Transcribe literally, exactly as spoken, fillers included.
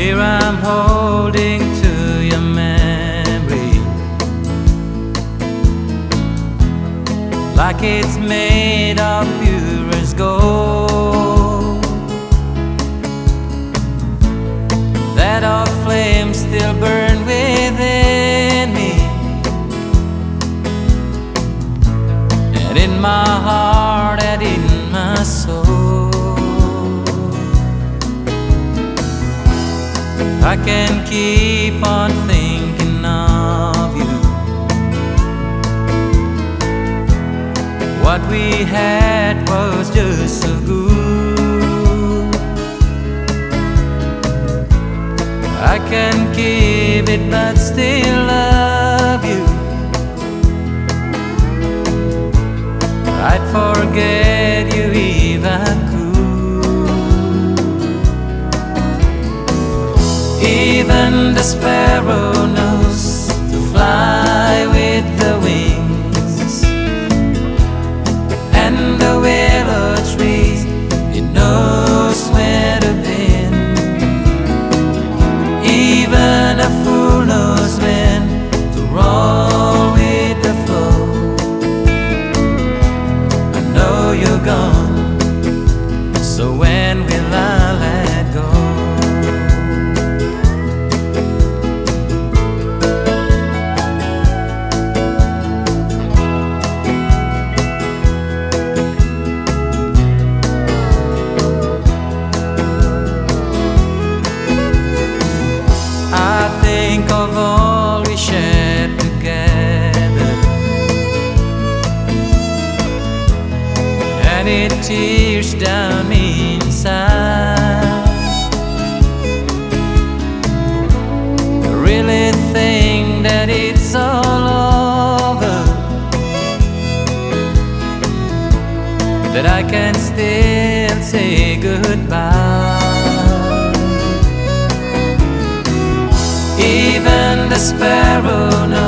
Here I'm holding to your memory like it's made of purest gold. That our flames still burn within me, and in my heart and in my soul. I can keep on thinking of you. What we had was just so good. I can keep it but still love you. I'd forget you if I could. Even the sparrow knows to fly with the wings, and the willow trees, it knows where to bend. Even a fool knows when to roll with the flow. I know you're gone, so when will I let go? Think of all we shared together, and it tears down me inside. I really think that it's all over, that I can still say goodbye. Even the sparrow knows